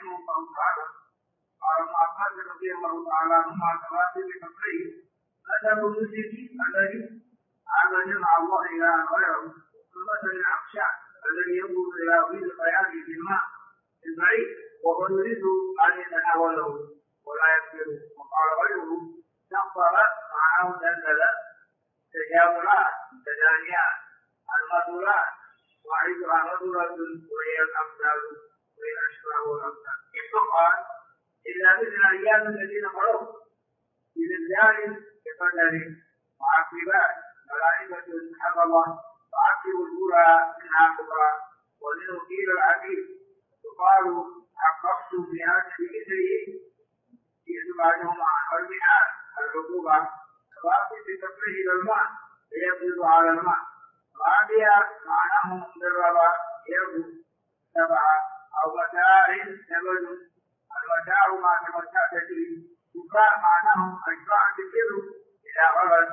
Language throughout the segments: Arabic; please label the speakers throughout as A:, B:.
A: رحمه الله تعالى قال ابن عباس رضي الله تعالى عنهما تواصل بفقره مثل المشرك الذي عبد مع الله الى غيره ومثل العطشان الذي ينظر الى طيب خياله في الماء البعيد وهو يريد ان يتناوله ولا يقدر. وقال غيره نقر معه دلل تجاورات تدانيات المثلات وعيدها نظرة وهي الامثال وهي الاشباه والامثال. فقال الا مثل ايام الذين خلوا بمقدار بقدر معقبات ملائكة حفظة تعقب الأولى منها كبرى ومنه قيل العبيد يقال حققت في هذا بإثره جئت بعدهما والمئات العقوبة فأصل بكفره إلى الماء ليقبض على الماء رابعا معناه مدربا يربو سبعة أو متاع نبذ المتاع ما تمتعت به وكان معناه أشباع البر إلى غرض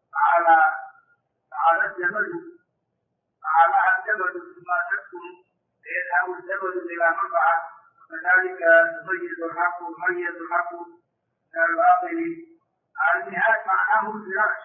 A: على الجبل على الجبل ثم تسكن فيذهب الجبل إلى منفعة وكذلك يميز الحق من الباطل. النهاية معناه الفراش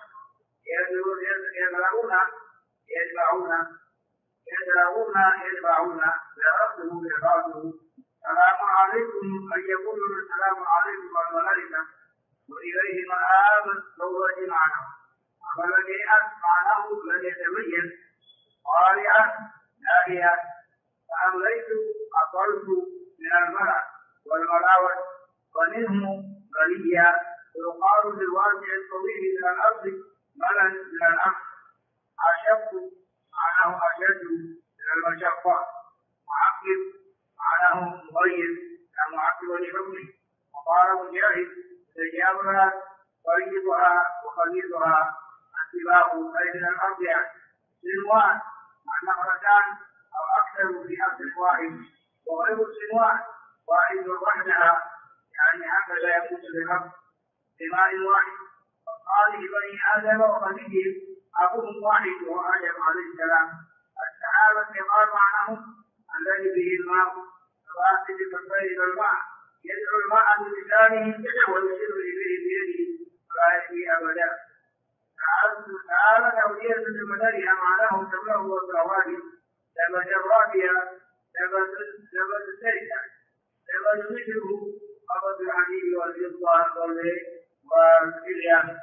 A: يتبعون لربهم لبعضه. السلام عليكم أن يقول السلام عليكم والملائكة وإليه مآب زوج معناه. فلجيئت معناه لن يتبين قارئا ناريا فأمليت أقلت من الملأ والملاوة ومنه غليا ويقال للواجع الطويل من الأرض ملا من الأرض. أشق معناه أشد من المشقة. معقب معناه مغير كمعقب لحكمه. وقال مجاهد تجاورها طيبها وخبيثها السباق أي من الأرض. سنوان النقرتان أو أكثر في أصل واحد وغير السنوان واحد وحدها يعني هكذا يموت بالرب بماء واحد. فقال بني آدم وخليهم أبوهم واحد وهو آدم عليه السلام. السحابة قال معناه الذي به الماء فأصل بكفيه الماء يدعو الماء بلسانه ويشير إليه بيده ولا يأتي أبدا. تعالى تولية بمدرها معناه تبلغ والزواج لبس الرابية لبس السيدة لبس مثله قبض الحديد والفضة والكلية.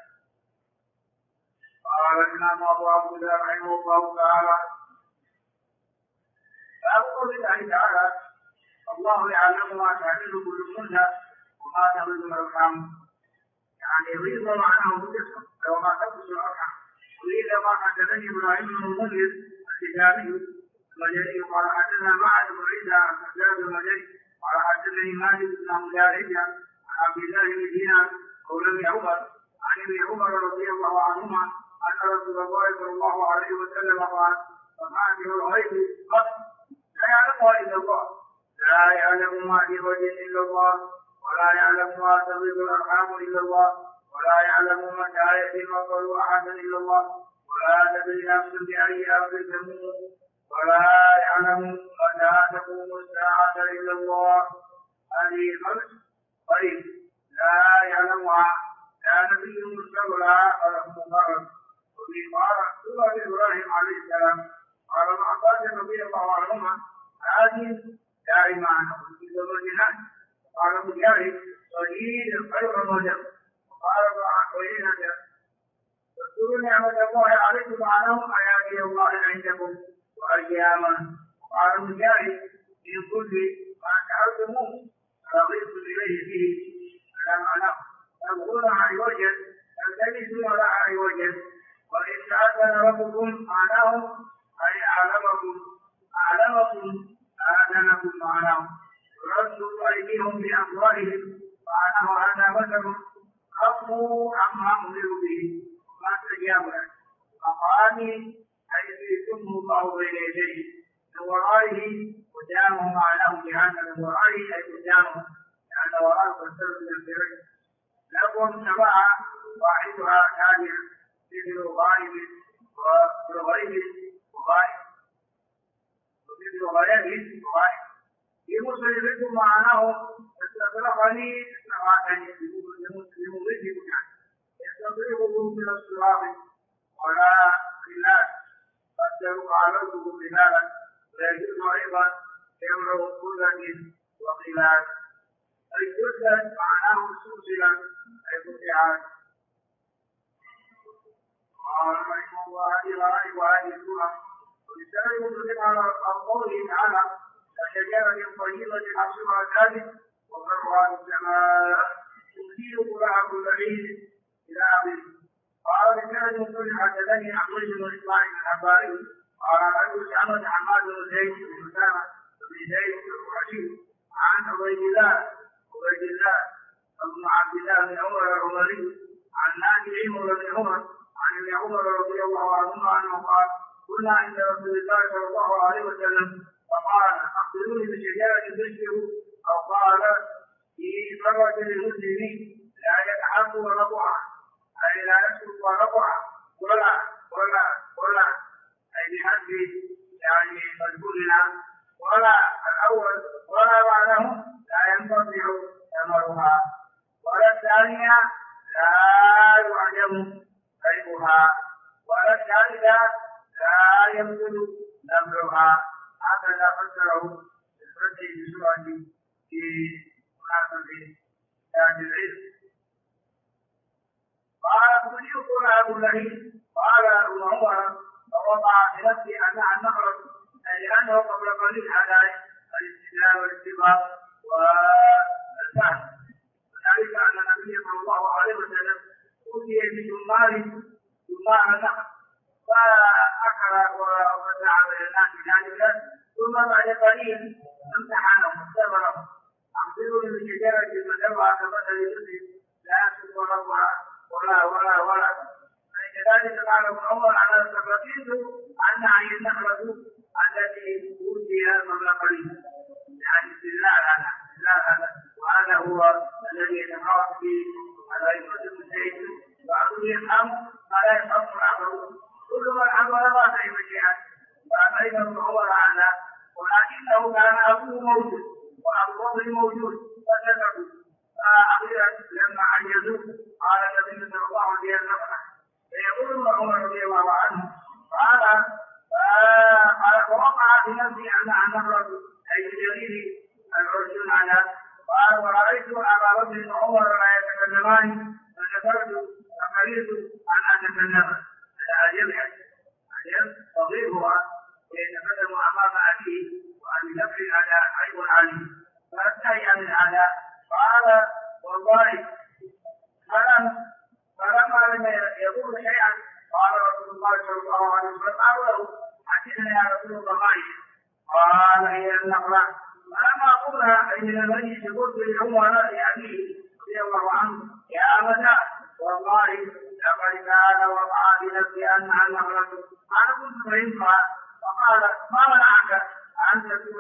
A: قال الإمام أبو عبد الله رحمه الله تعالى فأقول الله تعالى الله يعلم ما تعمل كل منها وما تغيظ الأرحام يعني يغيظ معناه بالجسم وما تغيظ الأرحام. وإذا ما حدثني إبراهيم بن المنذر الحجابي المجري قال حدثنا معاذ بن عيسى الحجاج المجري قال حدثني مالك بن مجاهد عن عبد الله بن دينار قول ابن عمر عن ابن عمر رضي الله عنهما أن رسول الله صلى الله عليه وسلم قال فمعته الغيب قط لا يعلمها إلا الله لا يعلم ما في وجه إلا الله ولا يعلم ما تغيظ الأرحام إلا الله ولا يعلم متى يتم قول أحد إلا الله ولا تدري نفس بأي أرض تموت ولا يعلم متى تقوم الساعة إلا الله. هذه الخمس طيب لا يعلمها لا نبي مرسل ولا مقرب. وفي سورة إبراهيم عليه السلام قال ابن عباس رضي الله عنهما هذه دائما وفي زمنها قال مجاهد صديق خير المجد. قال وإنك واذكروا نعمة الله عليكم وعنهم آيات الله عندكم وأياما. قال مجاهد من كل ما تعلموه رغبت إليه فيه على معناه تبغون عوجا تلتمسون لها عوجا. وإن تأذن ربكم معناه أي أعلمكم آذنكم معناه ردوا أيديهم بأفواههم معناه هذا مثل خفوا عما أمروا به ما استجابوا مقامي حيث يتم الله بين يديه من ورائه قدامه معناه جهنم من ورائه أي قدامه لأن وراءه فسرت الفرج. لكم سبعة واحدها ثانية مثل غائب وغيب وغائب ومثل غيب وغائب لمسلم معناه استغرقني استغاثني لمضيف يعني يستطيعه من الصراط ولا خلاف قد قالته بلالا ويجوز ايضا يمر كل وخلاف اي جزء معناه سلسلا اي قطعات. قال رحمه الله الى وهذه السوره ولسان مسلم على قوله تعالى كشجرة طيبة أصلها ثابت وفرعها السماء تثير كلها كل حين إلى آخره. قال لسان مسلم حدثني عبد بن إسماعيل الحباري قال أبو سعد حماد بن زيد بن أسامة بن زيد القرشي عن عبيد الله بن عبد الله بن عمر العمري عن نافع بن عمر عن ابن عمر رضي الله عنهما أنه قال كنا عند رسول الله صلى الله عليه وسلم فقال أخبروني بشجرة تشبه أو قال في مرة للمسلمين لا يتحق ورقها أي لا يسقط ورقها ولا أي بحسب يعني مجهولنا ولا الأول ولا بعده لا ينقطع ثمرها ولا الثانية لا يعجم بيعها ولا الثالثة لا يبطل نبلها. هكذا فسره بالرد بسرعة في مناسبة ذات العلم. قال تريد أبو اللهيب قال ابن عمر فوقع في نفسي أنها النخلة لأنه قبل قليل هذا الاستدلال والاتفاق والفهم وذلك أن النبي صلى الله عليه وسلم أوتي بجمال النخل فأكل وسعى إلى الناس ذلك ثم بعد قليل امتحنهم واختبرهم أخبروني بشجرة المدوى كمثل المسلم لا يسقط ولا فكذلك قال ابن عمر على فبقيت أنها هي النخلة التي أوتي قبل قليل يعني استدلال هذا وهذا هو الذي يتفاوت فيه الأئمة المجتهدين بعضهم يفهم ما لا يفهم الآخرون كل من عمل ما فهم شيئا فأبين ابن عمر عنها ولكنه كان أبوه موجود وأبوه موجود فسكتوا فأخيرا لما عجزوا قال النبي صلى الله عليه وسلم فيقول ابن عمر رضي الله عنه قال ووقع في نفسي أنها النخلة أي بدليل العرجون على قال ورأيت أبا بكر وعمر لا يتكلمان فكفرت فقررت أن أتكلم الأجل تضيفها ويتكلم أمام أبيه وأن بكر على عيب عليه فاستحي من هذا قال والله فلما لم يقول شيئا قال رسول الله صلى الله عليه وسلم قالوا له حدثنا يا رسول الله قال هي النخلة فلما قلنا أي من الميت قلت لعمر لأبيه رضي الله عنه يا أبدا والله لقد كان وقع بنفسي أنها النخلة أنا كنت فهمتها فقال ما منعك أن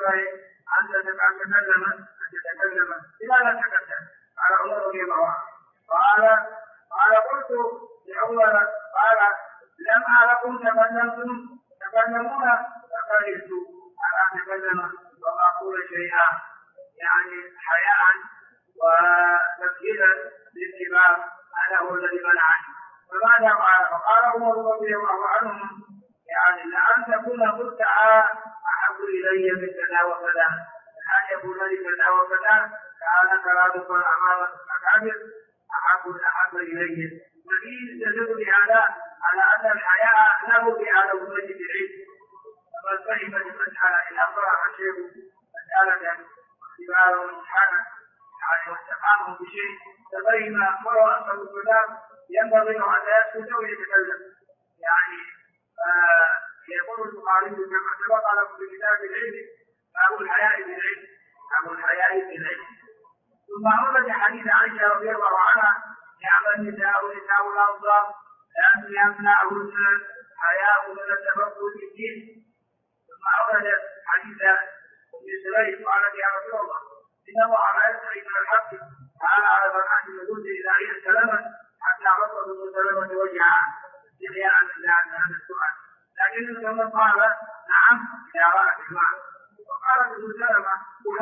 A: تتكلم لماذا تكلم قال عمر رضي الله عنه قال قلت لعمر قال لم أركم تكلمون فكرهت أن أتكلم وما أقول شيئا يعني حياء وتسهيلا للاتباع هذا هو الذي منعني فماذا قال؟ فقال عمر رضي الله عنه يعني لأن تكون قلت أحب إلي من كذا وكذا أن يكون لي كذا وكذا كان كلامك أمام الأكابر أحب إلي وفيه يستدل بهذا على أن الحياء له بهذا المسجد العلم فمن فهم المسألة إن أقرأ الشيخ مسألة اختبار وامتحانا يعني واستقامه بشيء تبين مرة أصل الكلام ينبغي أن يسكت ويتكلم يعني يقول البخاري كما سبق لكم في كتاب العلم باب الحياء بالعلم ثم ورد حديث عائشة رضي الله عنها نعم النساء الأنصار لأن يمنعهن حياء من التفقه في الدين ثم ورد حديث ابن سليم قالت يا رسول الله إن الله لا يستحي من الحق تعالى على مرحلة الوجود إلى أن سلمت حتى رفض ابن سلمة وجهها استحياء من هذا السؤال لكن ثم قال نعم يا رأى المعنى وقال ابن سلمة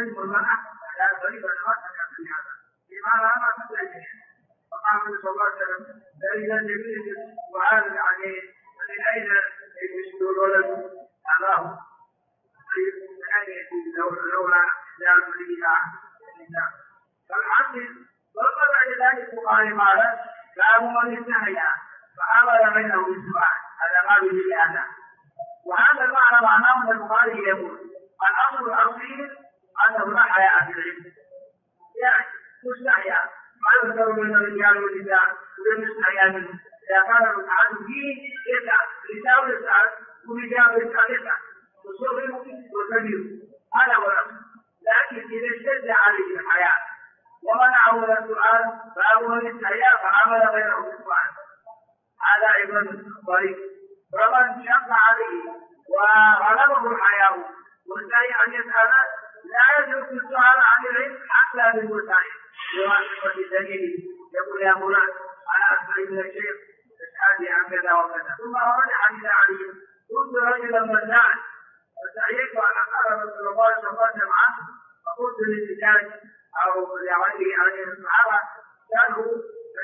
A: تجب المرأة على طريق الوقت في هذا لماذا ما تسلم فقال النبي صلى الله عليه وسلم فإذا جبريل وهذا عليه من أين يشبه الولد أباه من أين يأتي لولا إسلام النساء فالعقل ضرب بعد ذلك قال ماذا؟ لا من استحيا فحاول بينه بالسؤال هذا ما به هذا وهذا المعنى معناه ان البخاري يقول الاصل الاصيل انه لا حياء في العلم يعني مستحيا ما يذكر بين الرجال والنساء ولا مستحيا منه اذا كان المتعلم فيه يسعى رجال يسعى ورجال يسعى وصغر وكبير هذا هو الاصل لكن اذا اشتد عليه الحياء ومنعه من السؤال فهو من استحياء فعمل غيره بالسؤال هذا ابن طريق فمن شق عليه وغلبه الحياء والسعي ان يسال لا يجوز السؤال عن العلم حتى بالمسائل بواسطه الدليل يقول يا فلان انا اسال من الشيخ اسالني عن كذا وكذا ثم رجع الى علي كنت رجلا مناعا فسعيت ان قال رسول الله صلى الله عليه وسلم عنه فقلت للرجال او لغيره عن الصحابه قالوا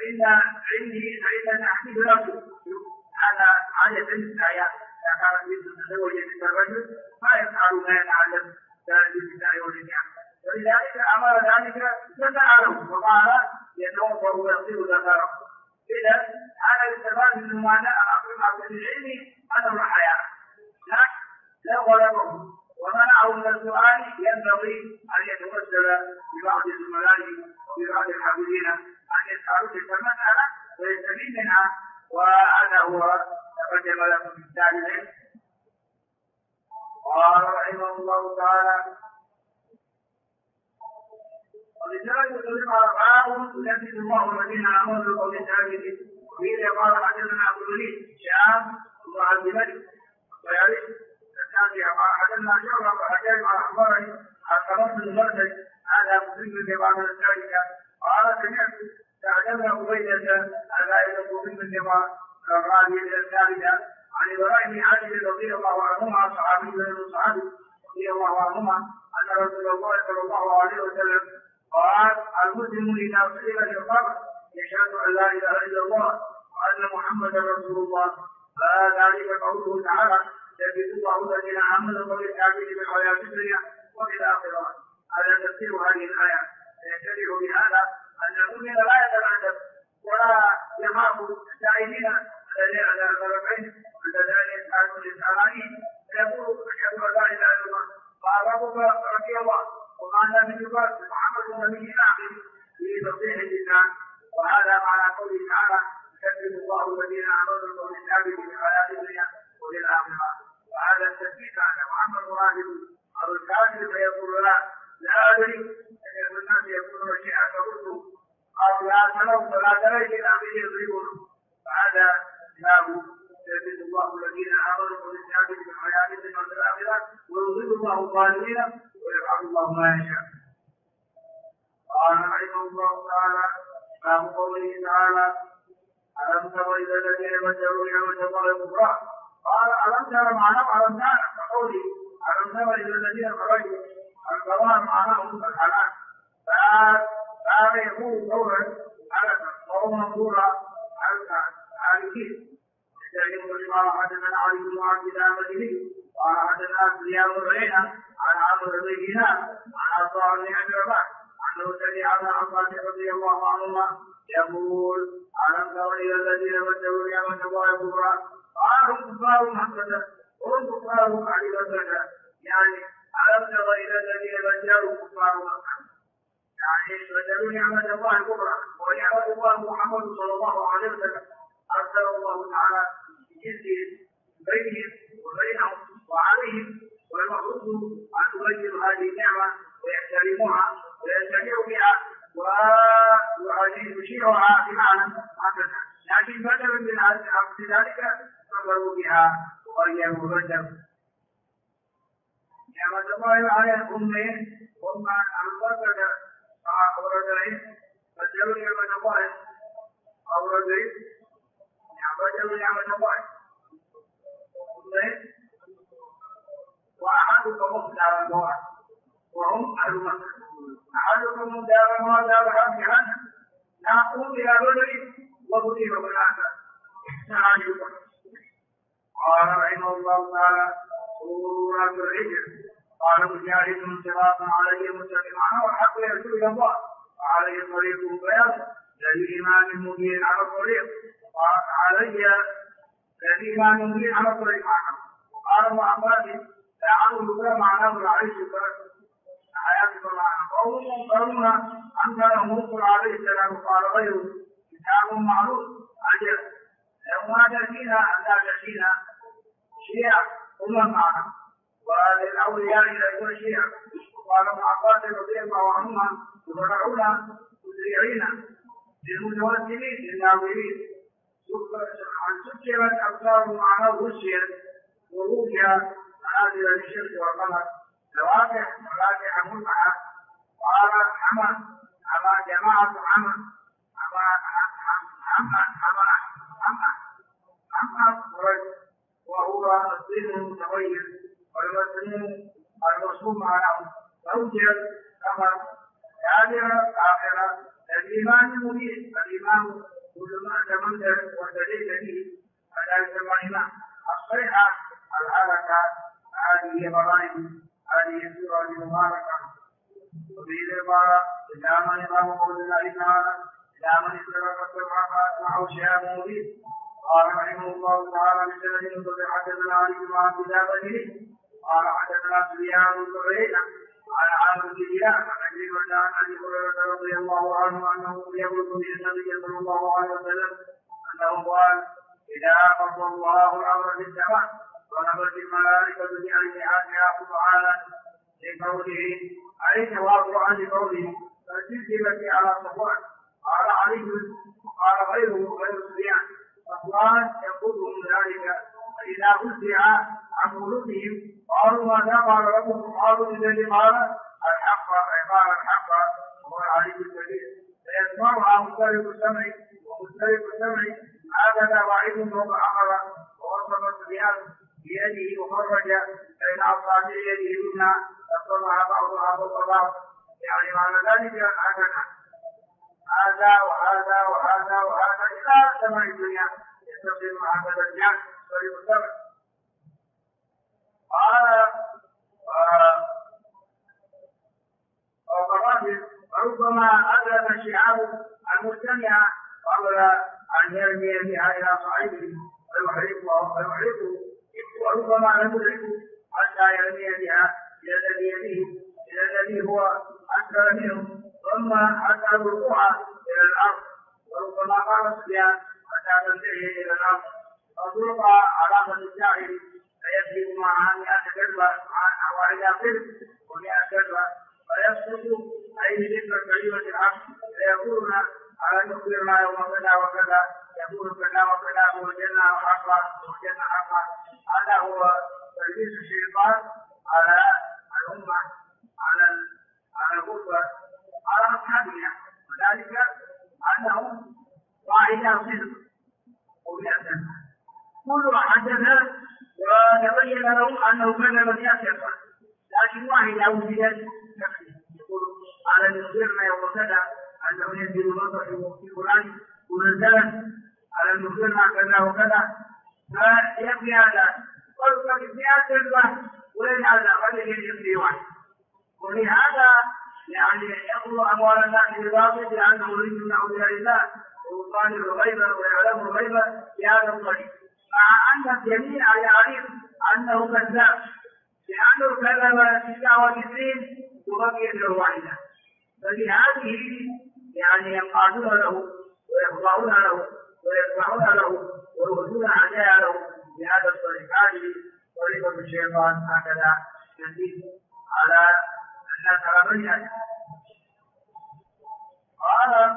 A: فإن أحمد له هذا عادة الآيات إذا كان يريد أن يتزوج من الرجل ما يفعل ما يتعلم بالنساء والرجال ولذلك أمر ذلك فسأله وقال يتوضأ ويصير ذكره إذا هذا الاستفاد من ما أقرب من العلم أنه الحياة لا غلبه ومنعه من السؤال ينبغي أن يتوسل ببعض الزملاء وببعض الحافظين أن يسألوا تلك المسألة ويستفيد منها وهذا هو تقدم لكم في الثالث. قال رحمه الله تعالى ولذلك يطلق على باب ينفذ الله الذين آمنوا بالقول الثابت وفيه قال حدثنا أبو الوليد شام وعبد الملك ويعرف التاسع قال حدثنا شعبة وحجاج على أخباري الخمس بن مرتج هذا مسلم في بعض الثالثة قال سمعت تعلمنا عبيدة على يقول من النظام الرابع إلى الثالثة عن إبراهيم عاجل رضي الله عنهما صحابي من الصحابي رضي الله عنهما أن رسول الله صلى الله عليه وسلم قال المسلم إذا سئل القبر يشهد أن لا إله إلا الله وأن محمدا رسول الله فذلك قوله تعالى يثبت الله الذين آمنوا بالكافرين في الحياة الدنيا وفي الآخرة هذا تفسير هذه الآية يشتبه بهذا أن المؤمن لا يتعذب ولا يخاف السائلين على الطرفين الذين يسألون الإسلامين فيقول أشهد أن لا إله إلا الله قال ربك رضي الله وقال من يقال محمد النبي الآخر في تصحيح اللسان وهذا معنى قوله تعالى يثبت الله الذين آمنوا بالكافرين في الحياة الدنيا وفي الآخرة وهذا التثبيت أن محمد راغب أو الكافر فيقول لا أدري أن الناس يقولون شيئا فقلت أو لا تروا فلا ترى إلى آخره يضربون فهذا باب يثبت الله الذين آمنوا بالكافرين في الحياة الدنيا وفي الآخرة ويضل الله الظالمين ويفعل الله ما يشاء. قال رحمه الله تعالى باب قوله تعالى ألم تر إلى الذين بدلوا نعمة الله كفرا قال ألم تر معناه ألم تر كقوله ألم تر إلى الذين خرجوا القرآن معناه الحلال فهذا يكون قولا على وهو منظورا على الكيس يستعجب لما حدثنا علي بن عبد الله المدني قال حدثنا زياد بن عيينة عن عمرو بن دينار عن عطاء بن أبي رباح أنه سمع ابن عباس رضي الله عنهما يقول ألم تر إلى الذين بدلوا نعمة الله كفرا قال هم كفار مكة وهم كفار أهل مكة يعني ألم تر إلى الذين بدلوا كفار مكة يعني بدلوا نعمة الله كفرا ونعمة الله محمد صلى الله عليه وسلم أرسل الله تعالى بجنسهم بينهم وبينهم وعليهم والمقصود أن تبين هذه النعمة ويحترموها ويستمعوا بها ويشيعها بمعنى هكذا لكن بدل من ذلك كفروا بها وغيروا الرجل. نعمة الله على الأمين هم البركة أو رجلين بدلوا نعمة الله أو رجلين بدلوا نعمة الله أمين وأحدهم على الجوار وهم أحدكم دار ودار حق جهنم نقوم إلى بدر وبدر بالآخر قال رحمه الله تعالى سورة الحجر قال مجاهد صراط عليه مستقيما والحق يرجو إلى الله وعليه طريق بياض للإيمان مبين على الطريق وعلي للإيمان مبين على الطريق وقال ابن عباس لعله معناه العيش حياة الله قوم قالون أن كان موسى عليه السلام قال غيره كتاب معروف أجل لو ما تأتينا أن لا تأتينا شيعة معنا وللأولياء إلى كل شيعة قال ابن عباس رضي الله عنهما يدرعون مسرعين للمتوسمين للناظرين سكرت أبصار معناه غشيت ورؤيا منازل للشمس والقمر لواقع ملحة قال حمى جماعة حمى وهو الدين المتغير والمسلم المرسوم معه توجه قمر كاملة آخرة الإيمان المبين الإيمان كل ما تمنزل والدليل به على الإيمان الصيحة الحركة هذه مظاهر هذه السورة المباركة وفي العبارة إلى من يقام قول الله تعالى إلى من استغرق الصفحة معه شهاب مبين قال رحمه الله تعالى بسند حدثنا علي بن عبد الله قال حدثنا سفيان بن عيينة عن عامر بن هلال عن ابي عن ابي هريرة رضي الله عنه انه يبلغ به النبي صلى الله عليه وسلم انه قال اذا قضى الله الامر في السماء ونبت الملائكة بأجنحتها سبحانه لقوله أي تواضعا لقوله فالسلسلة على صفوان قال علي قال غيره غير سفيان صفوان يقولهم ذلك فإذا فزع عن قلوبهم قالوا ماذا قال ربكم قالوا الذي قال الحق قال الحق هو العلي الكبير فيسمعها مختلف السمع ومختلف السمع هكذا واحد فوق آخر ووصف سفيان بيده وخرج بين أصابع يده اليمنى فصلها بعضها فوق بعض يعني معنى ذلك هكذا هذا وهذا وهذا وهذا إلى سماء الدنيا يتصل مع هذا الجهل طريق السمع قال وربما أدرك الشعاب المجتمعة قبل أن يرمي بها إلى صاحبه ويحرقه وربما لم يدركه حتى يرمي بها إلى الذي هو أكثر منه ثم حتى الوقوع إلى الأرض وربما قال سفيان حتى تنتهي إلى الأرض فتلقى علامة الجاهل فيبدو معها 100 كذبة وإلى قرب و100 كذبة فيسقط أي مثل كلمة الحق فيقولون على نخبرنا يوم كذا وكذا يقول كذا وكذا وجدنا حقا وجدنا حقا هذا هو تلبيس الشيطان على الأمة على الغربة على أصحابها وذلك أنهم قاعدة صدق وبيأسا كل حدث وتبين لهم أنه كذب بيأسا لكن واحد وجدت نفسه يقول على نخبرنا يوم كذا أنه ينزل مطر في فلان ونزلت على نخبرنا كذا وكذا فيبني هذا قلت في كذبة ولن هذا ولن يبني واحد ولهذا يعني يأخذ أموال الناس بالباطل لأنه يريد من أولياء الله ويطالب الغيبة ويعلم الغيبة بهذا الطريق مع أن الجميع يعرف أنه كذاب لأنه كذب 99 وبقي له واحدة فلهذه يعني ينقادون له ويخضعون له ويتبعون له ويؤذون أعداء له بهذا الطريق هذه طريقة الشيطان هكذا يزيد على الناس على بني قال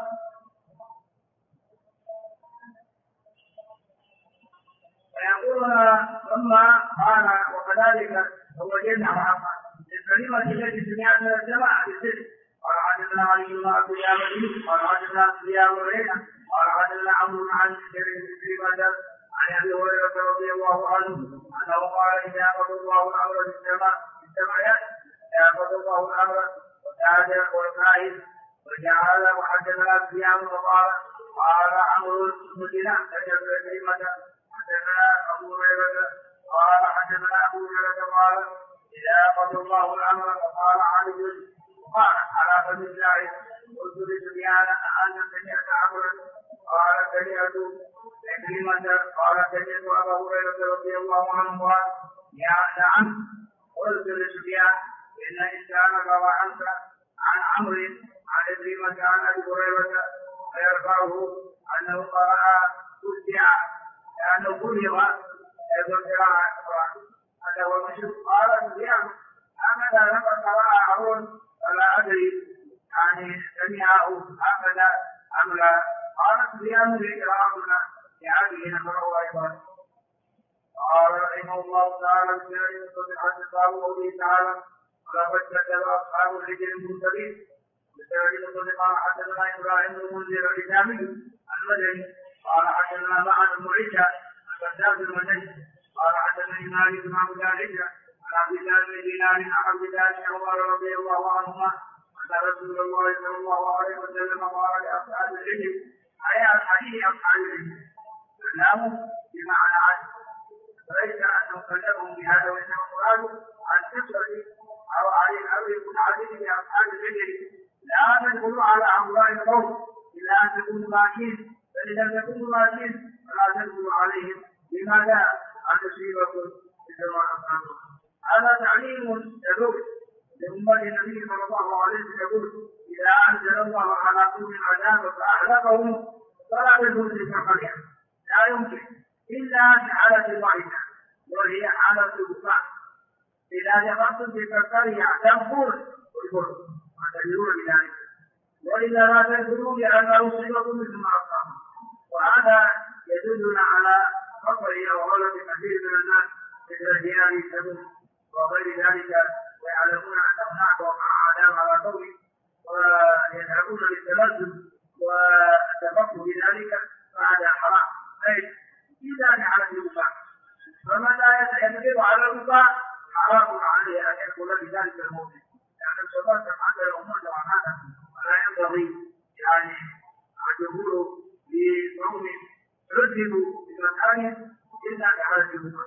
A: فيقولون ثم قال وكذلك وجدنا حقا الكلمة التي سمعت من الجماعة بالسر قال حدثنا علي بن عبد الله قال حدثنا سفيان بن عيينة قال حدثنا عمرو بن عن بدر عن ابي هريرة رضي الله عنه انه قال اذا قضى الله الامر في السماء يأخذ الله الامر والكائن وجعل وحدثنا سفيان وقال قال عمرو بن دينار سمعت كلمة حدثنا أبو هريرة قال حدثنا أبو هريرة قال إذا قضى الله الأمر وقال علي قال على فم الله قلت لسفيان أنت سمعت عمرا قال سمعت كلمة قال سمعت أبا هريرة رضي الله عنه قال يا نعم قلت لسفيان إن إنسانك وعنك عن عمرو عن كلمة عن أبي هريرة فيرفعه أنه قرأ تسع لأنه بلغ أيضا قراءة القرآن هذا هو المشهور قال سفيان هكذا لما قرأ هارون فلا أدري يعني سمعه هكذا أم لا قال سفيان لقراءتنا لهذه نقرأه أيضا قال رحمه الله تعالى بسم الله قوله تعالى ولقد كذب أصحاب الحجر المرسلين بسبب قال حدثنا إبراهيم بن منذر الإسلامي المدني قال حدثنا معن بن عيسى الكذاب المدني قال حدثني مالك بن عبد العزة عن عبد الله بن دينار عن عبد الله بن عمر رضي الله عنهما أن رسول الله صلى الله عليه وسلم قال لأصحاب الحجر أي الحديث أصحاب الحجر ناموا بمعنى عنه فليس أنه كلمهم بهذا وإنما المراد عن كثرة أو عليه أو يكون عديد لأصحاب الحجر لا تدخلوا على هؤلاء القوم إلا أن تكونوا ماكين فإذا لم تكونوا ماكين فلا تدخلوا عليهم لماذا أن تصيبكم بسواء أصحابكم هذا تعليم يدور لأمة النبي صلى الله عليه وسلم يقول إذا أنزل الله على قوم العذاب فأهلكهم فلا تدخلوا تلك القرية لا يمكن إلا في حالة واحدة وهي حالة البكاء إذا دخلتم تلك القرية تنفر والفر تعتذرون بذلك وإلا لا تذكروا لأنه صيغة مثل ما أصابه وهذا يدلنا على خطر أو غلط كثير من الناس مثل ديار السبب وغير ذلك ويعلمون أن هناك عذاب على قوم ويذهبون للتلذذ والتفقه بذلك فهذا حرام إذا على البكاء فمن لا يتكبر على البكاء حرام عليه أن يدخل بذلك الموت لأن الشباب تفعل الأمور وعناها ولا ينبغي يعني الدخول بقوم رتبوا بمكان إلا بحالة البكاء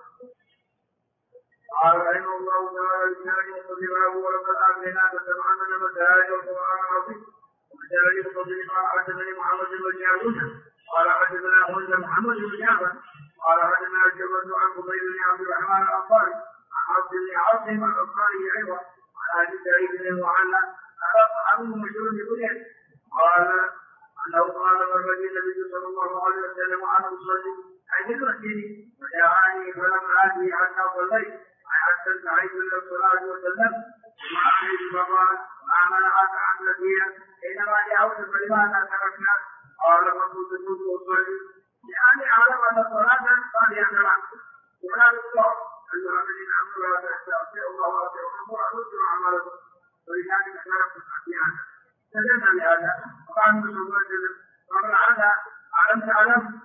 A: قال رحمه الله تعالى الإسلام والصدراء ولقد آمنا فتبعنا مساجد القرآن العظيم ومساجد الصدر قال حدثني محمد بن جابر قال حدثنا هند محمد بن جابر قال حدثنا الجبل عن قبيل بن عبد الرحمن الأنصاري عن عبد بن عاصم الأنصاري أيضا عن أبي سعيد بن المعلى عنه مشهور بكله قال أنه قال مرة النبي صلى الله عليه وسلم وأنا أصلي أي بالمسجد فدعاني فلم آتي حتى صليت حتى انتهيت إلى الصلاة وسلم ثم أتيت فقال ما منعك عن نبيا حينما جاءوك فلماذا تركنا قال فقلت كنت أصلي لأني أعلم أن الصلاة قد يحترم ولا يصلح أن الذين أمروا لا تستطيع الله وأطيعوا وأردت أعمالكم ولذلك تركت أحيانا فدلنا بهذا وقال النبي صلى الله عليه وسلم قبل هذا ألم تعلم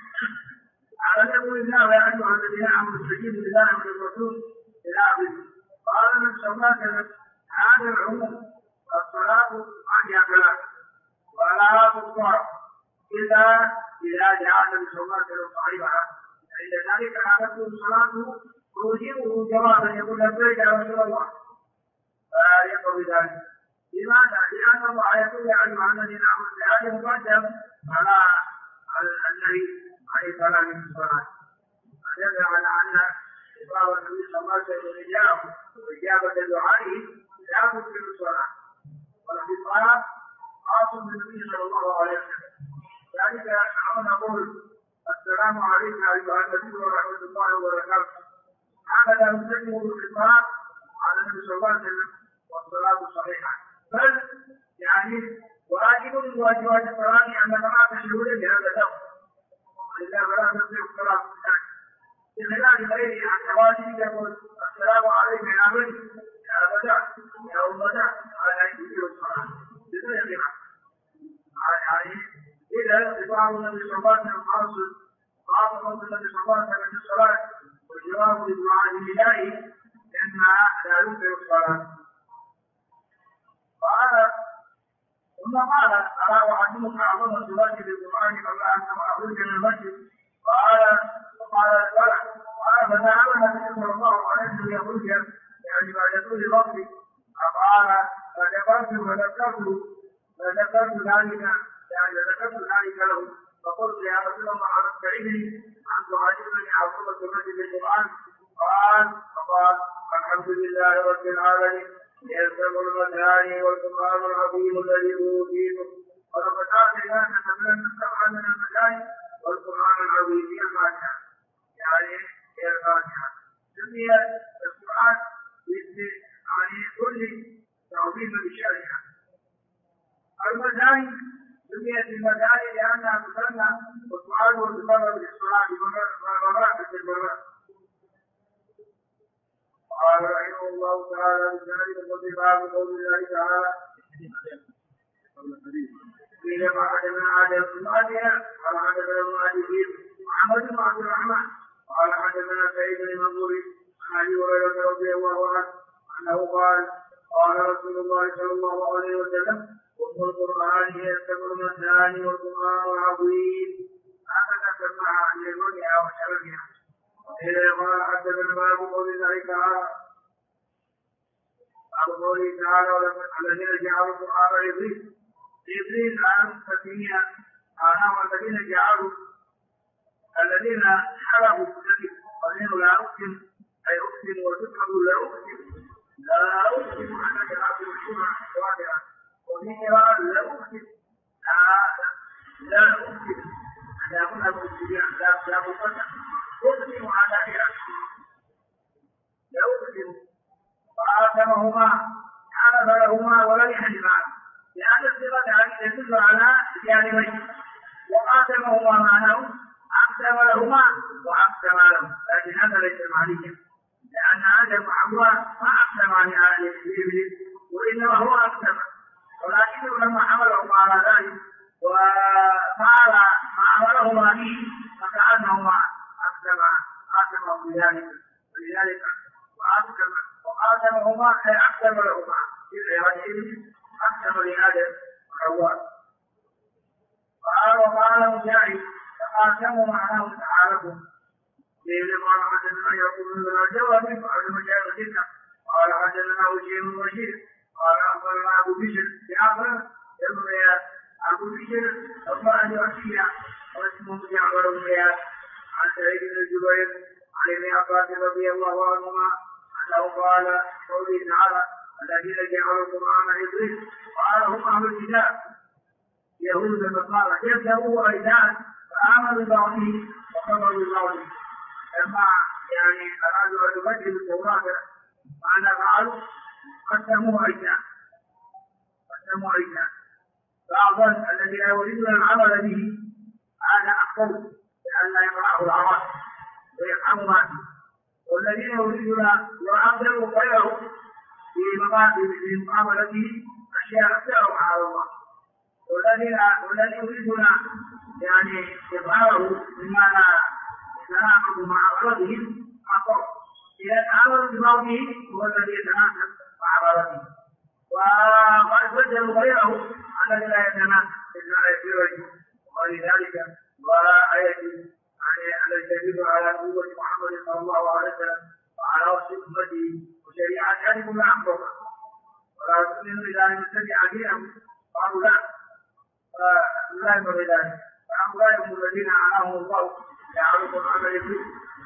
A: على يقول الله يا أيها الذين آمنوا استجيبوا لله وللرسول إلى آخره قال النبي صلى الله عليه وسلم هذا العموم الصلاة وهي ثلاث ولا تطاع إلا إذا جاء النبي صلى الله عليه وسلم صاحبها عند ذلك لا تكون صلاته توجبه جوابا يقول لبيك يا رسول الله فلا يقول بذلك لماذا؟ لأن الله يقول يا أيها الذين آمنوا بهذا مقدم على النبي عليه الصلاة والسلام فدل على أن إقرار النبي صلى الله عليه وسلم وإجابة دعائه لا تبطل الصلاة ولكن الصلاة خاص بالنبي صلى الله عليه وسلم ذلك نحن نقول السلام عليك أيها النبي ورحمة الله وبركاته هكذا نسلم بالإطلاق على النبي صلى الله عليه وسلم والصلاة صحيحة بل يعني واجب من واجبات الصلاة أن نقع تشهد بهذا اللفظ ولذا فلا تصير الصلاة بخلاف غيره عن الواجب يقول السلام عليك يا بني يا أبدا يا أمدا على يجب الصلاة بدون خلاف يعني إذا إطاعة النبي صلى الله عليه وسلم خاصة النبي صلى الله عليه وسلم في الصلاة والجواب لدعاء الله إنها لا ينكر الصلاة قال ثم قال ألا أعلمك أعظم الصلاة في القرآن قبل أن أخرج من المسجد؟ قال فدعا النبي صلى الله عليه وسلم يخرج يعني بعد طول الوقت. فقال فذكرت ذلك له فقلت يا رسول الله أستعيني أن تعلمني أعظم الصلاة في القرآن؟ فقال الحمد لله رب العالمين يسر المثاني والقرآن العظيم الذي أوتيته ولقد آتيناك سبعا من المثاني والقرآن العظيم هي الفاتحة يعني هي الفاتحة. سمي القرآن يعني كل تعظيم بشأنها. المثاني سميت المثاني لأنها تسمى والسؤال والتفرد بالصلاة بمراتب المرات. قال رحمه الله تعالى بسند باب قول الله تعالى قيل ما حدثنا آدم بن آدم قال حدثنا المؤلفين محمد بن عبد الرحمن قال حدثنا سعيد بن منصور عن أبي هريرة رضي الله عنه أنه قال رسول الله صلى الله عليه وسلم أم القرآن هي السبع المثاني والقرآن العظيم هكذا سمعها عن يمينها وشرفها. وقيل قال حدثنا باب قول الله تعالى الذين جعلوا القرآن عظيم عن فتنين والذين جعلوا الذين حلفوا بالكذب قالوا لا أقسم أي أقسم وتكذب لا أقسم أنك عبد الشرع واضحا ومنها لا أقسم أن يكون المسلمين لا مقدم أقسم على لا أقسم فآتمهما حلف لهما ولم يحلفان لأن الصفة تدل على جانبين وآتمهما معناه أقسم لهما وأقسم له لكن هذا ليس معنيا لأن آدم وحواء ما أقسمان على الإبليس وإنما هو أقسم ولكنه لما حملهما على ذلك وفعل ما عملهما به فكأنهما أقسما بذلك ولذلك وآتمهما أي أقسم لهما إذ أقسم لآدم وحواء. وقال مجاهد تقاسموا معناه تعارفوا قيل قال حدثنا يعقوب بن الجواب قال مجاهد جدا قال حدثنا وجيه بن بشير قال أخبرنا أبو بشر جعفر أبو بشر أخبرني عشية واسمه جعفر بن زياد عن سعيد بن الجبير عن ابن عباس رضي الله عنهما أنه قال قوله تعالى الذين جعلوا القرآن عظيم قال هم أهل الكتاب يهود النصارى كذبوا وإذاعا فآمنوا ببعضه وكفروا ببعضه لما يعني أرادوا أن يبدلوا التوراة معنى فعلوا قسموا عيسى بعضا الذين يريدون العمل به هذا أقل لئلا يقرأه العوام ويفهموا ما فيه والذين يريدون يعبدوا غيره في مقابلته أشياء أكثر على الله والذين يريدون يعني إظهاره مما لا يتناسب مع غرضهم أقر إذا تعاملوا ببعضه هو الذي يتناسب مع غرضه وقد بدلوا غيره الذي لا يتناسب إلا يسير ولذلك وآية التي تدل على قوة محمد صلى الله عليه وسلم وعلى وصف أمته وشريعة ذلك ما أخبره ولا تؤمنوا إذا لم يتبع دينهم قالوا لا ينبغي ذلك فهؤلاء هم الذين أعناهم الله يعرف العمل فيه.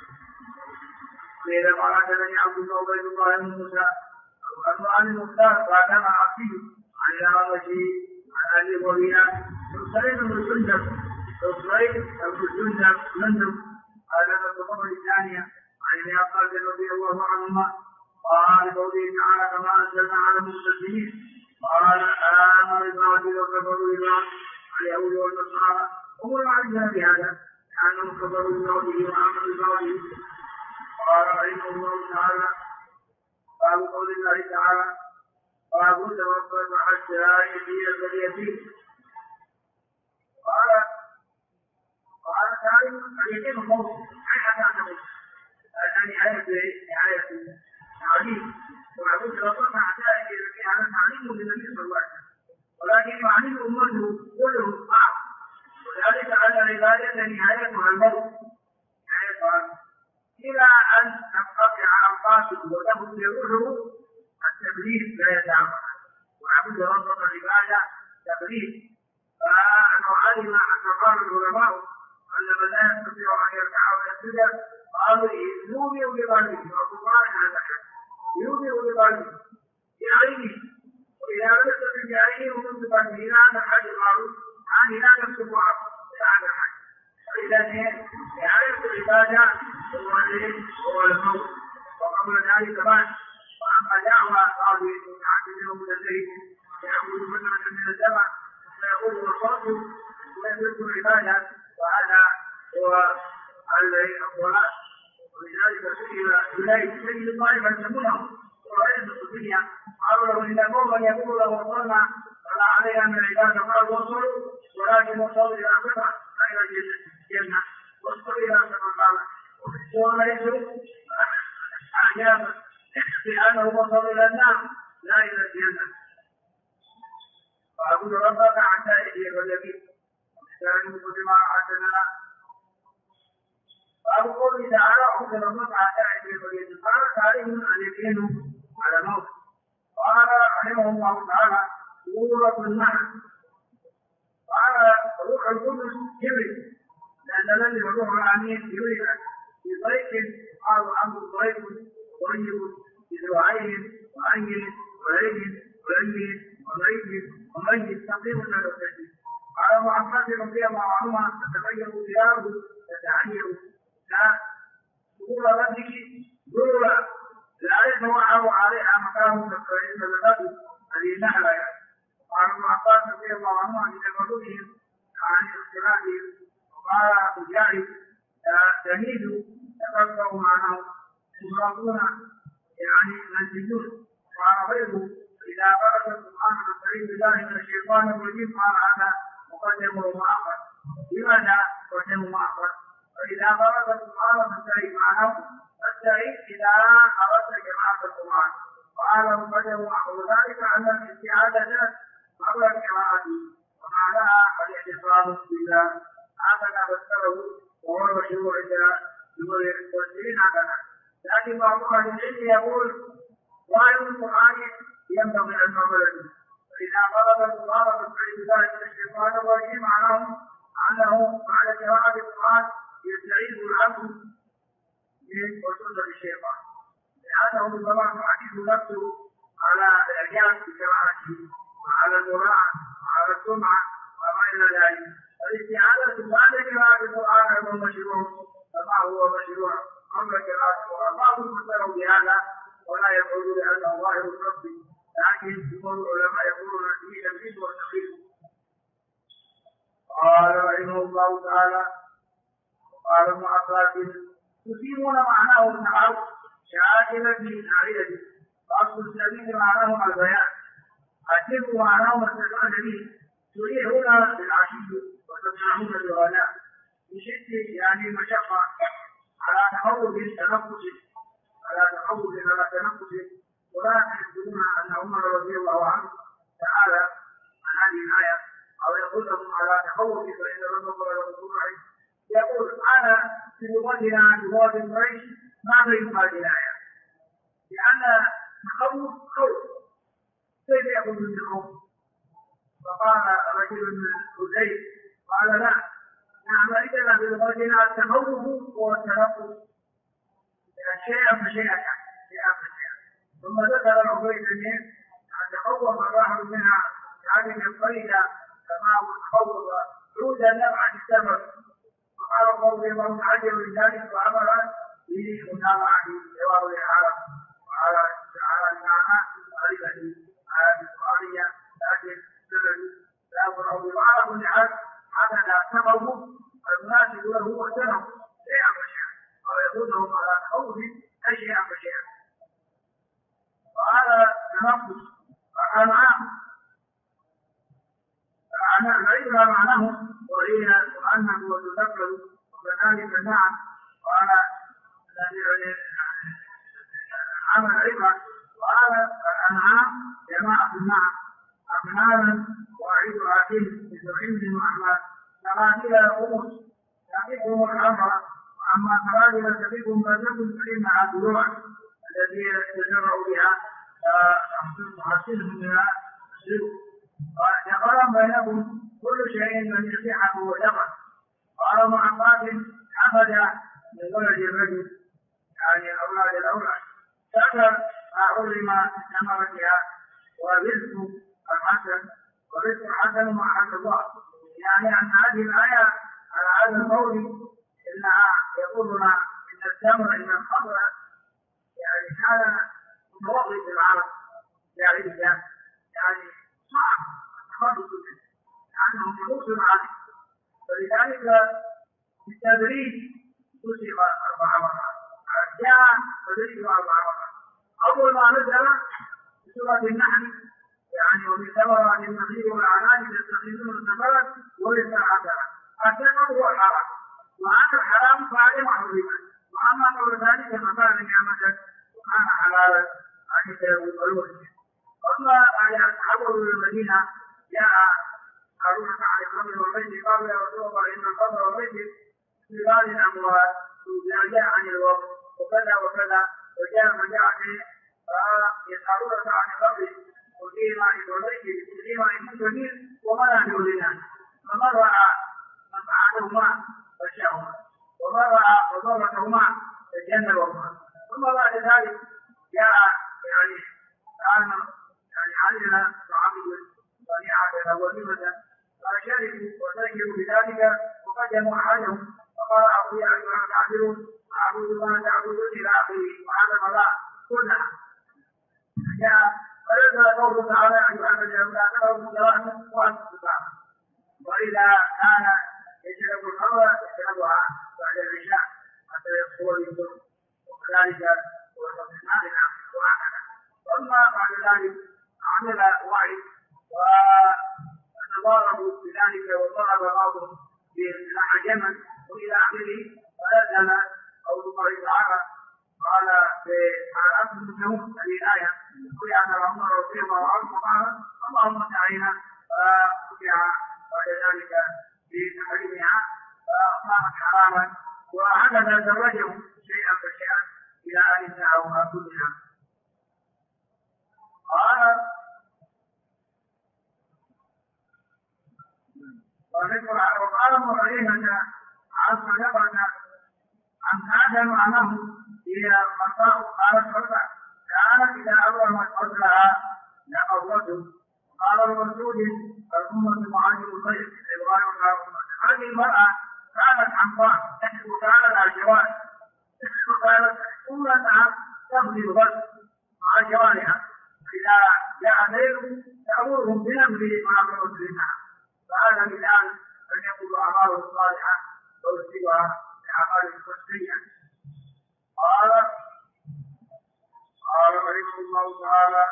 A: فإذا قال حدثني عبد الله وعبيد الله بن موسى عن المختار قال عبدي عن الأعمشي عن أبي مريم سعيد بن جندب هذا الخطبة الثانية عن ابن عباس رضي الله عنهما قال قوله تعالى كما أنزلنا على المسلمين قال آمنوا ببعض وكفروا ببعض اليهود والنصارى هم العارفون بهذا لأنهم كفروا ببعضه وآمنوا ببعضه. قال رحمه الله تعالى باب قول الله تعالى باب توكل على الشرائع في اليتيم. قال تعالى اليتيم موت حتى تموت هذه نهاية تعليم وعبد ربنا عدائك التي هذا تعليم للنبي صلى الله عليه وسلم، ولكن يعلم أمته كلهم بعض، وذلك أن العبادة نهايتها الموت إلى أن تنقطع أنفاسه وتبذل روحه. التبليغ لا يدعم، وعبد ربنا العبادة تبليغ. فلو علم أن قال العلماء أن من لا يستطيع أن يركع ويسجد قالوا يومئ بقلبه، وقرآن هذا يومئ بقلبه بعينه، وإذا لم يستطع بعينه ومن بقلبه إلى أن الحج قالوا عن لا نفسه إلى أن الحج. فإذا نهاية العبادة هو الموت. وقبل ذلك بعد وأما دعوى قالوا يتعدد من الليل يأخذ فترة من الزمن فيقول وصوته ويترك العبادة، وهذا هو الضلال. ولذلك سئل إليه سيد الطائفة يسمونه ورئيس الصوفية قالوا له إن قوما يقول له وصلنا فلا علينا من العبادة قال وصلوا ولكن وصلوا إلى قطع إلى الجنة وصلوا إلى قطع وما يشرك أعجابا لأنه وصل إلى النار لا إلى الجنة. فأقول ربك عن سائره واليمين ومستعين بما أعدنا. فأقول تعالى أقول ربك عن سائره واليمين قال تعاليهم اليمين على الموت. قال رحمه الله تعالى سورة النحل قال روح القدس جبريل لأن الذي روح الأمين جبريل في طريق قالوا أمر طريق طيب بذراعين وعين وعين وعين وميت وميت تقيم من الوسائل. قال محمد رضي الله عنهما تتغير ثيابه تتعير سرور ربك ذرة لا يتوعر عليها مكان تستعين البلد الذي نحل. قال ابن عباس رضي الله عنهما لتبرئهم عن اختلافهم. وقال مجاهد تميد تفكروا معناه يصابون يعني منتجون. قال غيره إذا قرأت القرآن فاستعيذ بالله من الشيطان الرجيم قال هذا مقدم ومؤخر. لماذا مقدم ومؤخر؟ فإذا قرأت القرآن فاستعيذ معناه فاستعيذ إذا أردت جماعة القرآن. قال مقدم ومؤخر وذلك أن الاستعاذة قبل القراءة ومعناها الاعتصام بالله. هكذا فسره وهو المشروع عند المفسرين هكذا. لكن بعض أهل العلم يقول ظاهر القرآن ينبغي أن نعمله. فإذا قرأ القرآن فاستعيذ بالله من الشيطان الرجيم معناه أنه بعد قراءة القرآن يستعيذ العبد من وسوسة الشيطان، لأنه طبعا يعكس نفسه على الإعجاز بقراءته وعلى المراعاة وعلى السمعة وما إلى ذلك. الاستعاذة بعد قراءة القرآن هو مشروع كما هو مشروع قبل قراءة القرآن. بعضهم فسروا بهذا ولا يقول لأنه ظاهر النص، لكن جمهور العلماء يقولون فيه تمثيل والتخفيف. قال رحمه الله تعالى قال ابن عباس تسيمون معناه التعارف شاكلا في ناحيته. فأصل السبيل معناه البيان، السر معناه ما استدعى به. تريحون بالعشي وتسمعون بالغناء بشدة يعني مشقة على تخوف تنفس على تنفس. ولا تحسبون أن عمر رضي الله عنه تعالى عن هذه الآية أو يقولهم على تخوف فإن ربكم لغفور رحيم. يقول أنا في لغتنا لغة قريش ما بين هذه الآية، لأن تخوف خوف كيف يكون من الخوف؟ فقال رجل من حذيفة قال لا نعم إذا بلغتنا التخوف هو التنفس شيئا فشيئا. ثم ذكر العبيد أن تخوف الرجل منها هذه القرية كما هو تخوف عود نبعا السبب. فقال الله لمن عجب من ذلك وأمر به متابعة جواب الإعارة وعلى المعنى غريبة هذه القرية لكن لا يقرأ بمعنى كل حال هذا تخوف المناسب له هو التنفس شيئا فشيئا أو يقودهم على تخوف شيئا فشيئا. وهذا تنفس غيرها معناه وهي أنه وتذكر وكذلك النعم. قال عمل عبرة قال الأنعام جماعة النعم أقنانا وأعيد آتين بسخين وأعمال سرابيل خمس تبيكم الأمر وأما سرابيل تبيكم فلكم فإنها ضلوع الذي يتجرأ بها تحصلهم بها السلوك ويقرن بينكم كل شيء من يصيحه ودخل. قال ابن عباس حمد من ولد الرجل يعني أولاد الأولاد شكر ما علم من ثمرتها ورزق الحسن ورزق الحسن مع حسن الله يعني أن هذه الآية على هذا القول إنها يقولنا إن التمر إن الخمر يعني هذا متوقف العرب يعني صعب التخلص منه لأنه يوصل عليه فلذلك بالتدريج تصيب 4 مرات جاء تدريج 4 مرات. أول ما نزل في سورة النحل يعني ومن ثمرات النخيل والأعناب تتخذون ثمرات وليس عسلا الثمر هو الحرام وأما الحرام فعلم حرما وأما قبل ذلك فكان نعمة وكان حلالا عن القلوب. أما على أصحاب المدينة جاء قالوا عن الخمر والميت قالوا يا رسول الله إن الخمر والميت في غالب الأموال جاء عن الوقت وكذا وكذا وجاء من جاء يسألونك عن الخمر وفيما والميت فيما يكون جميل وما لا يولدان فمن رأى منفعتهما فشاهما ومن رأى وضرتهما تجنبهما. ثم بعد ذلك جاء يعني كان يعني علم صحابي صنيعة وليمة فشركوا وسكروا بذلك وقدموا أحدهم فقال أخوي أيها الكافرون أعبد ما تعبدون إلى آخره وهذا البلاء كلها. جاء فيذكر قوله تعالى أيها الذين لا تقربوا الصلاة وأنتم سكارى وإذا كان يشرب الخمر يشربها بعد العشاء حتى يصفو للظهر وكذلك وصفناها وهكذا. ثم بعد ذلك عمل وعي وتضاربوا بذلك وضرب بعضهم بسلاح جمل والى اخره فنزل قول الله تعالى قال على اسم المسلمون هذه الايه ويعمل عمر رضي الله عنه قال اللهم تعينا ففتح بعد ذلك بتحريمها فصارت حراما وهكذا درجهم شيئا فشيئا الى ان انتهوا كلها. قال وقال معينة عن صدقة عن آدم أنه هي خطأ قالت خطأ كانت إذا أبرمت قتلها لقوته. قال الرسول الأمة معاجم الخير إبراهيم هذه المرأة كانت حمراء وكانت على الجوال وكانت أمتها تغلي الغد مع جوالها إذا جاء الليل تأمرهم بنبذ ما أمروا منها فهذا مثال أن يقول أعماله الصالحة ويصيبها بأعمال السيئة. قال رحمه الله تعالى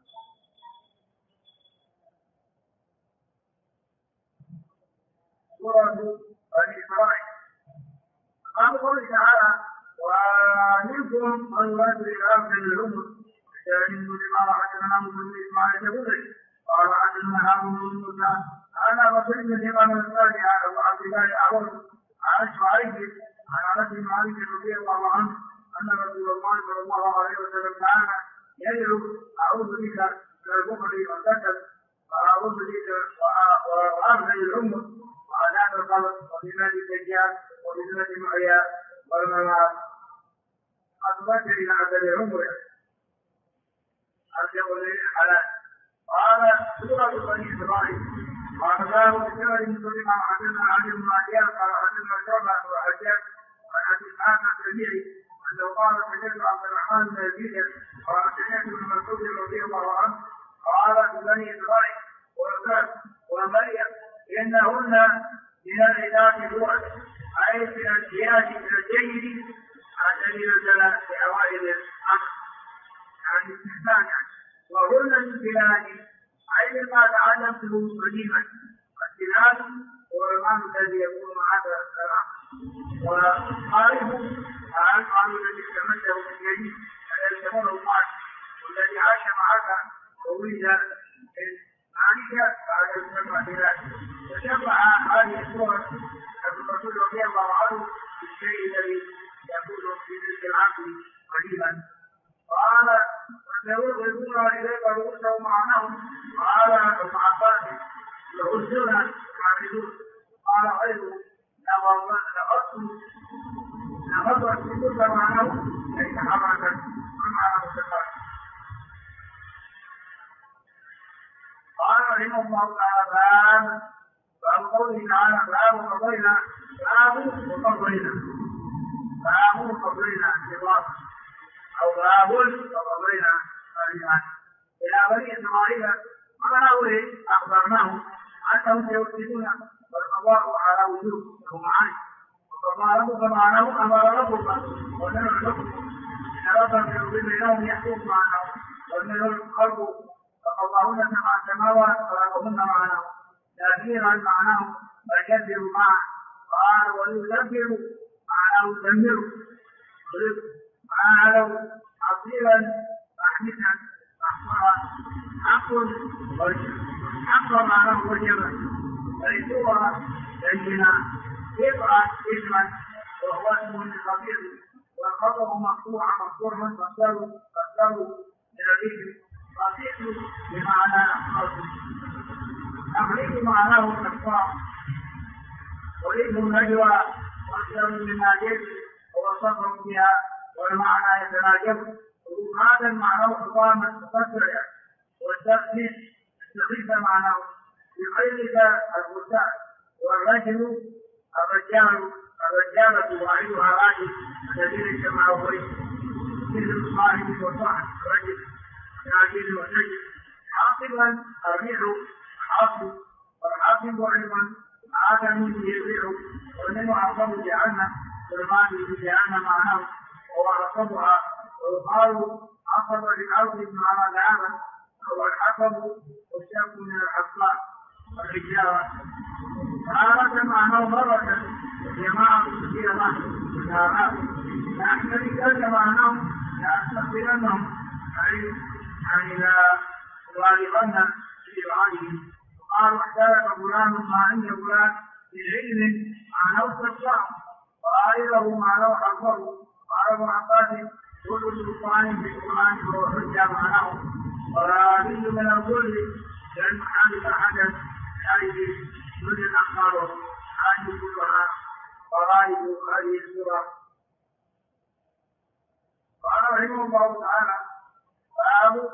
A: سورة بني إسرائيل قال قوله تعالى ومنكم من يرد إلى أرض العمر فإن لما حدثنا مسلم إسماعيل تبوذي قال حدثنا هارون بن موسى أنا بصير من الإمام الثاني على عبد الله أعوذ عن شعيب عن أنس بن مالك رضي الله عنه أن رسول الله صلى الله عليه وسلم كان يدعو أعوذ بك من البخل والكسل وأعوذ بك وأرض العمر وعذاب القبر وبمال الدجال وبذمة المحيا والممات أثبت إلى عذاب العمر أرجو للحلال. قال سورة بني إسرائيل قال الله بسبب مسلم حدثنا علي بن عديان قال حدثنا شعبة وحجاج عن أبي إسحاق السبيعي أنه قال سمعت عبد الرحمن بن يزيد قال سمعت ابن مسعود رضي الله عنه قال بني إسرائيل ومريم إنهن من العداد جوعا أي من الزياد من الجيد عشان ينزل في أوائل الأمر يعني استحسان وهن من بلاد أي ما تعلمته قديما والبلاد هو المال الذي يكون هذا الكلام وقاربه الآن قالوا الذي استمده من جديد الذي يكون المال والذي عاش معك وولد معك بعد السبع بلاد وشبع هذه الصور الرسول رضي الله عنه بالشيء الذي يكون في ذلك العقل قريبا. قال يقولون إليك رؤوسهم معناهم. قال ابن عباس يغزون يعبدون. قال غيره نغضت كل معناه ليس حركا ومعنى متقارب. قال رحمه الله تعالى باب قوله تعالى باب قضينا إضافة أو باب وقضينا الإيمان إلى بني إسرائيل قال هؤلاء أخبرناهم أنهم سيفسدون والقضاء على وجوه له معاني وقضى ربك معناه أمر ربك ونرى لكم إن ربك يضل بينهم يحكم معناه ومن الخلق فقضاهن سبع سماوات خلقهن معناه تأثيرا معناه ويكبر معه. قال ويدبر معناه يدمر معناه عصيرا محدثا محصرا حق معناه وجبا فيسوع بينا يبقى اسما وهو اسم للخبير والخبر مقطوع مصدر من الاسم خفيف بمعنى تحريك معناه الكفار واسم النجوى مصدر من ناجز هو صبر بها والمعنى يتناجب وهذا المعنى حطام مفسر والتخفيف استخف معناه بقيدك الغساء الرجالة واحدها راجل الذين جمعوا بين مثل صاحب وصاحب رجل راجل ونجل حاصبا الريح حاصب والحاصب علما آدم يبيع ومنه عصب جعلنا والمال بجعلنا معناه وعصبها ويقال عصب للأرض بمعنى العمل هو الحصب والشك من الحصاء والرجال هذا معناه مرة جماعة كثيرة لكن كان معناه لأستقبلنهم أي لا يغالبن في دعائهم. قالوا احتاج فلان ما عند فلان بعلم معناه استطاع وغيره معناه حفظه. قال ابن عباس كل سلطان في القرآن فهو حجة معناه ولا يجوز من الكل لأن حادث حدث يعني يوجد أخباره حادث كلها فرائد هذه السورة. قال رحمه الله تعالى باب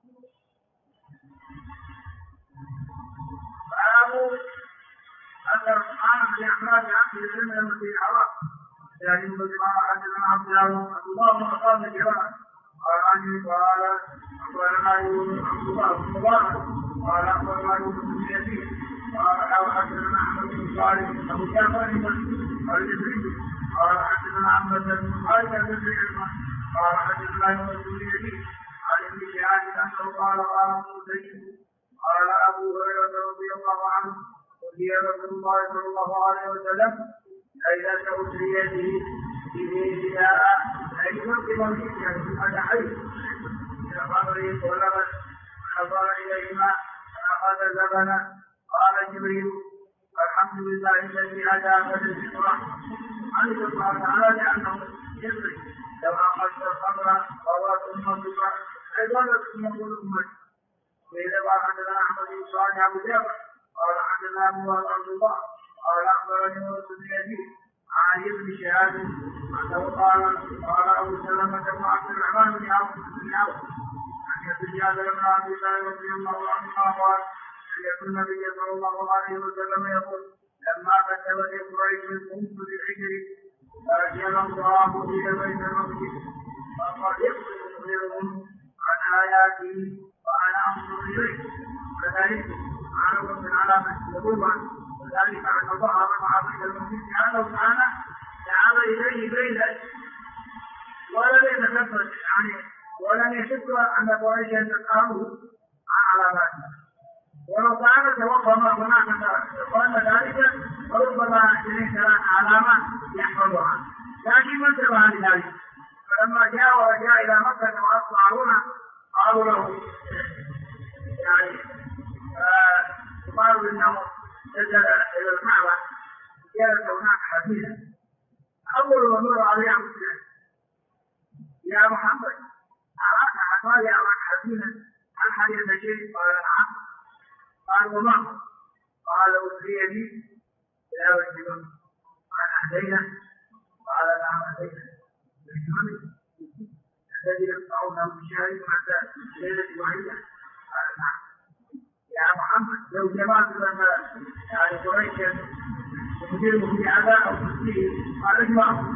A: أن سبحانه لإخراج عبد العلم من المسيح الحرام يعني بما حدثنا عبد الله بن خطاب الجواد قال عني قال أخبرنا عبد الله بن مبارك قال أخبرنا يوسف بن يزيد قال حدثنا أحمد بن صالح أبو جعفر الجبري قال حدثنا أحمد بن خالد الجبري قال حدثنا يوسف بن يزيد عن ابن شهاب أنه قال قال مسيب قال أبو هريرة رضي الله عنه أتي رسول الله صلى الله عليه وسلم ليلة أسريته به نداء أي يلقم الفتية هذا حي إلى قبره ولبس نظر إليهما فأخذ زبنا. قال جبريل الحمد لله الذي هداك للفطرة حمد الله تعالى لأنه يدري لو أخذت الخمر فوات أمتك عبادة أمة وإذا قال حدثنا أحمد بن صالح أبو جعفر قال حدثنا أبو عبد الله قال أخبرني يوسف بن يزيد عن ابن شهاب أنه قال أبو سلمة بن عبد الرحمن بن عوف أن يسجد بن عبد الله رضي الله عنه قال يقول النبي صلى الله عليه وسلم يقول لما كتبت قريش الأنس بالحجر فأجل الله إلى بيت المقدس فقد يخبرهم عن آياته وأنا أنظر إليه كذلك عرض من علامة قلوبا وذلك أن ظهر مع بيت المقدس سبحانه وتعالى تعالى إليه بيتا ولم يتكبر عليه ولم يشك أن قريشا تسأله عن علاماته ولو كان توقف هناك قال ذلك فربما إليه ثلاث علامات يحفظها لكن من انتبه لذلك فلما جاء ورجع إلى مكة وأطلع هنا قالوا له يقال انه نزل الى الكعبه جلس هناك حديثا اول ما مر عليه مسلم يا محمد اراك قال اراك حزينا هل حدث شيء؟ قال نعم. قال وما؟ قال اوصي لي لا وجهه قال اهدينا قال نعم اهدينا الذي يقطعونه بشهر حتى ليله واحده قال نعم. يا محمد لو جمعت لما يعني قريشا تديره في عداء او تسليم قال اجمعوا.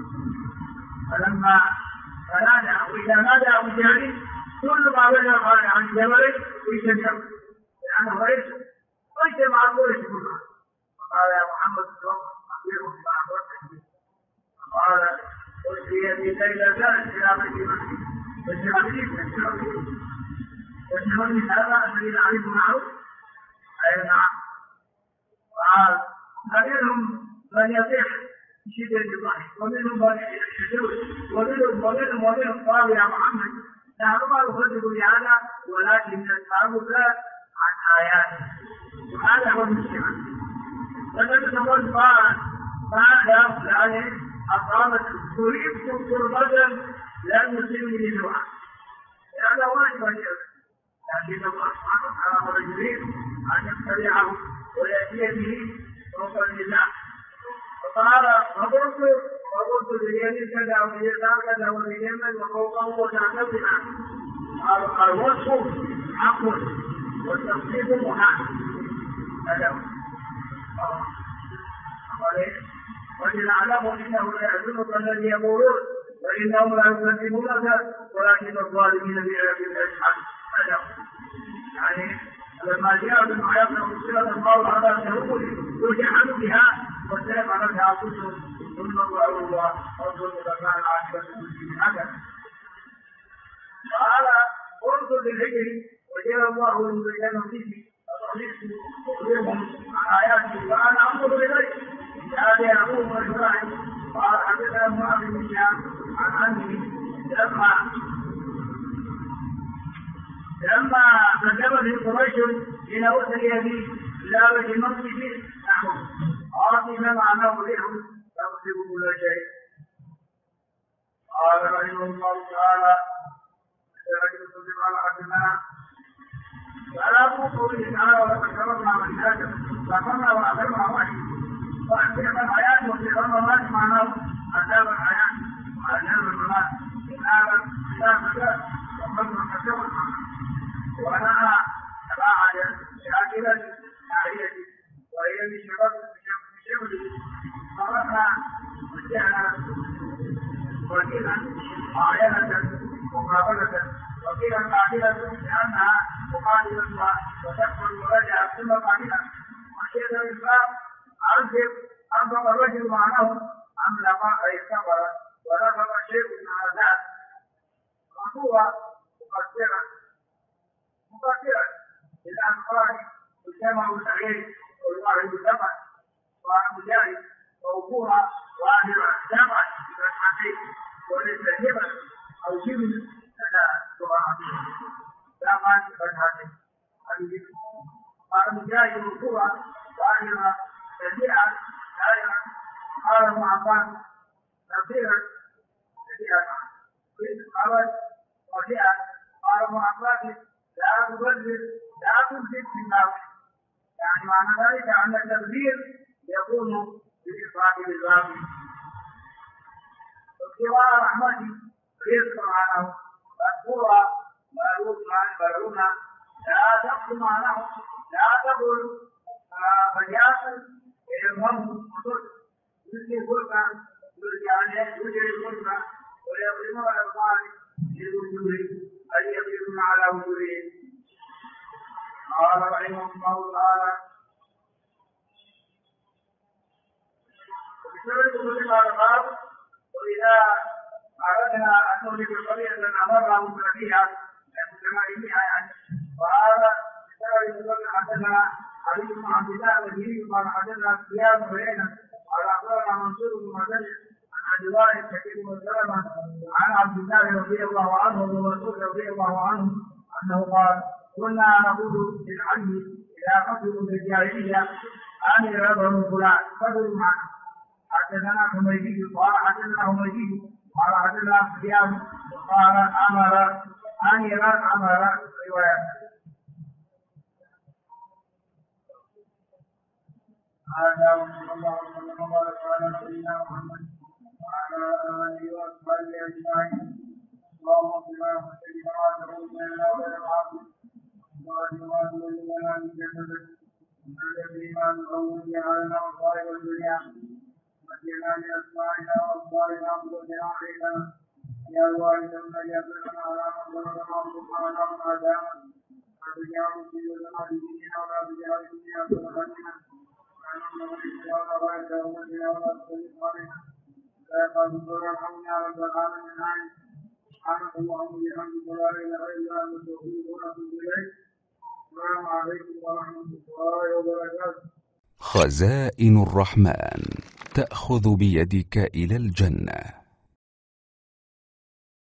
A: فلما فنادى واذا نادى ابو جهل كل ما بين قال عن جبل ويشجع لانه ليس مع قريش كلها. فقال يا محمد اخبرهم بما اخبرتك. قال اوصي ليله كانت الى بيت وجهني هذا الذي نعرف معروف اي نعم. قال فمنهم من يطيح بشده الضحك ومنهم من يشتري ومنهم قال يا محمد نحن ما نصدق بهذا ولكن نسالك عن اياته وهذا هو المشكله. فلم تقل قال ماذا يعني اقامت تريد قربة لم يصيبني بسرعه هذا واجب الشرك. لكن الله سبحانه وتعالى امر جبريل ان يقتلعه وياتي به فوق النساء. فقال فقلت لليمين كذا وليسار كذا ولليمن وفوقه وتعتبنا. قال الوصف حق والتصديق محال. هذا ولنعلم انه لا يحزنك الذي يقولون وانهم لا يكذبونك ولكن الظالمين بعذاب يجحدون. يعني لما جاء بالآيات المرسلة الله على شهود وجحدوا بها واستيقنتها انفسهم ثم ضعوا الله وانظروا كيف كان عاقبة المسلمين هكذا. قال قلت للهجر وجاء الله من بين فيه أخبرهم عن آياته وأنا أنظر إليه هذا أبوه وإبراهيم. قال حدثنا معاذ بن هشام عن عمه لما قدمت قريش الى وسط ابيه الى وجه المسجد نحو عاصما معناه لهم تمسك كل شيء. قال رحمه الله تعالى رجل صدق على حدنا فلا قوله تعالى ولقد كرمنا من ادم فكرنا واكرمنا وحي واحسن الحياه وسرنا الله معناه عذاب الحياه وعذاب الممات من هذا كتاب وقدر كثيرا ونهى تباعد شاكلة ناحية وهي بشغل صرفنا وجهنا وكيلا معينة مقابلة وكيلا قاتلة لأنها مقاتلة وتكفر ورجع ثم قاتلة وشيء الإسلام أنفق الرجل معناه أملق أي صبر ونفق شيء من هذا وهو مقدرا للأنصار الجمع الصغير والواحد الجمع ومجاهد ووقوها واهر جمع بالحقيق وللتجربة أو جبل لدى سبحانه جمع بالحقيق قال مجاهد وقوها واهر سريعا دائما. قال ابن عباس نصيرا سريعا قال وفيئا. قال ابن عباس لا تبذل في النار. يعني معنى ذلك أن التبذير يكون بالإفراد بالباطل. وابتغاء رحمته رزق معناه مذكورا ملعون لا تقل معناه لا تقل فجاءت يلهمه وصل يلقي الفرقة يجري الفرقة ويظلمون الأبطال للوجوه أن يقيمون على وجوههم. قال رحمه الله تعالى وبسبب كل ما الباب وإذا أردنا أن نهلك قرية أمرنا مترفيها متمائمها يعني. وهذا بسبب كل حدثنا علي بن عبد الله الذي قال حدثنا سفيان بن عيينة قال أخبرنا منصور بن معتمر عن عبد الله الشقيق بن سلمة عن عبد الله رضي الله عنه ومسعود رضي الله عنه أنه قال كنا نقول للحي إذا قتلوا بالجاهلية أن يرضوا فلان فضلوا معه حدثنا حميدي قال حدثنا حميدي قال حدثنا سفيان قال أمر أميرا أمر رواية هذا وصلى الله وسلم وبارك على سيدنا محمد وعلى آله وأصحابه أجمعين. اللهم صل على سيدنا محمد وعلى آله وصحبه أجمعين. الإيمان الأول جعلنا مصائب الدنيا وجعلنا لأسمائنا وأبصارنا وقلوبنا علينا يا الوالد يغفرنا على مصائبنا وانصرنا على من عادانا ولا تجعل مصيبتنا في ديننا ولا تجعل الدنيا أكبر همنا ولا نملك ولا غيرك أمتنا ولا تسلط علينا لا يقال ارحمنا يا رب العالمين. سبحانك اللهم وبحمدك لا إله إلا أنت نستغفرك ونتوب إليك. السلام عليكم ورحمة الله وبركاته.
B: خزائن الرحمن تأخذ بيدك إلى الجنة.